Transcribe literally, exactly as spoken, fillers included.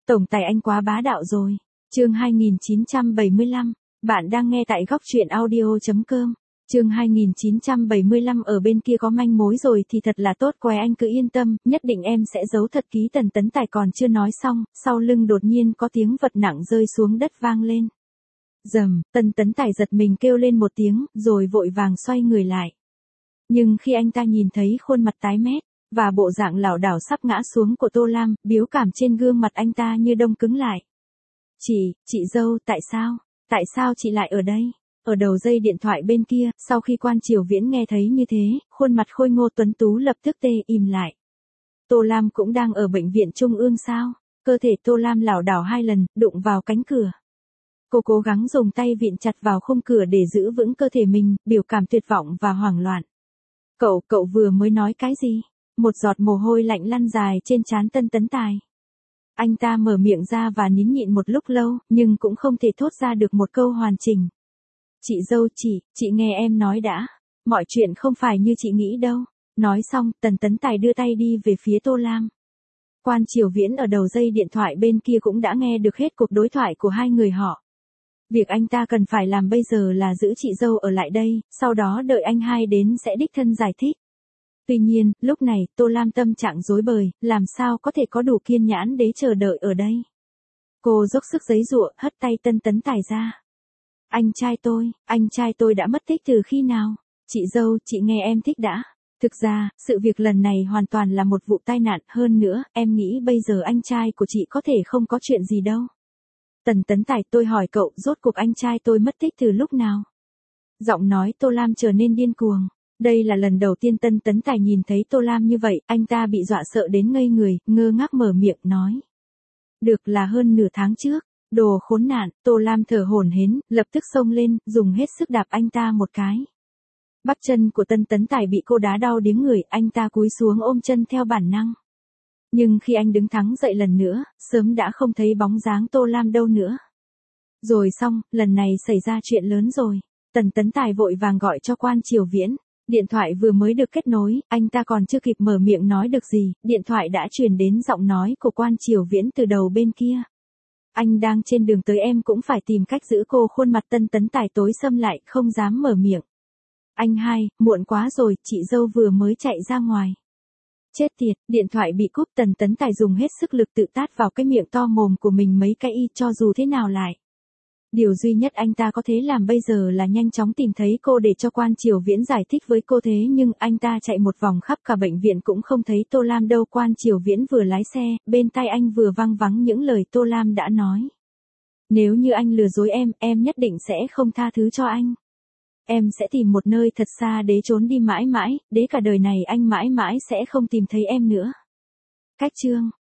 Tổng tài anh quá bá đạo rồi. Chương hai nghìn chín trăm bảy mươi lăm, bạn đang nghe tại góc truyện audio chấm com. Chương hai nghìn chín trăm bảy mươi lăm ở bên kia có manh mối rồi thì thật là tốt què, anh cứ yên tâm, nhất định em sẽ giấu thật kỹ. Tần Tấn Tài còn chưa nói xong, sau lưng đột nhiên có tiếng vật nặng rơi xuống đất vang lên. Rầm, Tần Tấn Tài giật mình kêu lên một tiếng, rồi vội vàng xoay người lại. Nhưng khi anh ta nhìn thấy khuôn mặt tái mét và bộ dạng lảo đảo sắp ngã xuống của Tô Lam, biểu cảm trên gương mặt anh ta như đông cứng lại. Chị, chị dâu, tại sao? Tại sao chị lại ở đây? Ở đầu dây điện thoại bên kia, sau khi Quan Triều Viễn nghe thấy như thế, khuôn mặt khôi ngô tuấn tú lập tức tê im lại. Tô Lam cũng đang ở bệnh viện trung ương sao? Cơ thể Tô Lam lảo đảo hai lần, đụng vào cánh cửa. Cô cố gắng dùng tay vịn chặt vào khung cửa để giữ vững cơ thể mình, biểu cảm tuyệt vọng và hoảng loạn. Cậu, cậu vừa mới nói cái gì? Một giọt mồ hôi lạnh lăn dài trên trán Tân Tấn Tài. Anh ta mở miệng ra và nín nhịn một lúc lâu, nhưng cũng không thể thốt ra được một câu hoàn chỉnh. Chị dâu, chị, chị nghe em nói đã. Mọi chuyện không phải như chị nghĩ đâu. Nói xong, Tần Tấn Tài đưa tay đi về phía Tô Lam. Quan Triều Viễn ở đầu dây điện thoại bên kia cũng đã nghe được hết cuộc đối thoại của hai người họ. Việc anh ta cần phải làm bây giờ là giữ chị dâu ở lại đây, sau đó đợi anh hai đến sẽ đích thân giải thích. Tuy nhiên, lúc này, Tô Lam tâm trạng rối bời, làm sao có thể có đủ kiên nhẫn để chờ đợi ở đây. Cô dốc sức giãy giụa, hất tay Tân Tấn Tài ra. Anh trai tôi, anh trai tôi đã mất tích từ khi nào? Chị dâu, chị nghe em thích đã. Thực ra, sự việc lần này hoàn toàn là một vụ tai nạn, hơn nữa, em nghĩ bây giờ anh trai của chị có thể không có chuyện gì đâu. Tần Tấn Tài, tôi hỏi cậu, rốt cuộc anh trai tôi mất tích từ lúc nào? Giọng nói Tô Lam trở nên điên cuồng. Đây là lần đầu tiên Tân Tấn Tài nhìn thấy Tô Lam như vậy, anh ta bị dọa sợ đến ngây người, ngơ ngác mở miệng nói. Được là hơn nửa tháng trước. Đồ khốn nạn, Tô Lam thở hổn hển, lập tức xông lên, dùng hết sức đạp anh ta một cái. Bắp chân của Tân Tấn Tài bị cô đá đau điếng người, anh ta cúi xuống ôm chân theo bản năng. Nhưng khi anh đứng thẳng dậy lần nữa, sớm đã không thấy bóng dáng Tô Lam đâu nữa. Rồi xong, lần này xảy ra chuyện lớn rồi. Tần Tấn Tài vội vàng gọi cho Quan Triều Viễn. Điện thoại vừa mới được kết nối, anh ta còn chưa kịp mở miệng nói được gì, điện thoại đã truyền đến giọng nói của Quan Triều Viễn từ đầu bên kia. Anh đang trên đường tới, em cũng phải tìm cách giữ cô. Khuôn mặt Tân Tấn Tài tối sầm lại, không dám mở miệng. Anh hai, muộn quá rồi, chị dâu vừa mới chạy ra ngoài. Chết tiệt, điện thoại bị cúp. Tần Tấn Tài dùng hết sức lực tự tát vào cái miệng to mồm của mình mấy cái y, cho dù thế nào lại. Điều duy nhất anh ta có thể làm bây giờ là nhanh chóng tìm thấy cô để cho Quan Triều Viễn giải thích với cô, thế nhưng anh ta chạy một vòng khắp cả bệnh viện cũng không thấy Tô Lam đâu. Quan Triều Viễn vừa lái xe, bên tai anh vừa vang vắng những lời Tô Lam đã nói. Nếu như anh lừa dối em, em nhất định sẽ không tha thứ cho anh. Em sẽ tìm một nơi thật xa để trốn đi mãi mãi, để cả đời này anh mãi mãi sẽ không tìm thấy em nữa. Cách chương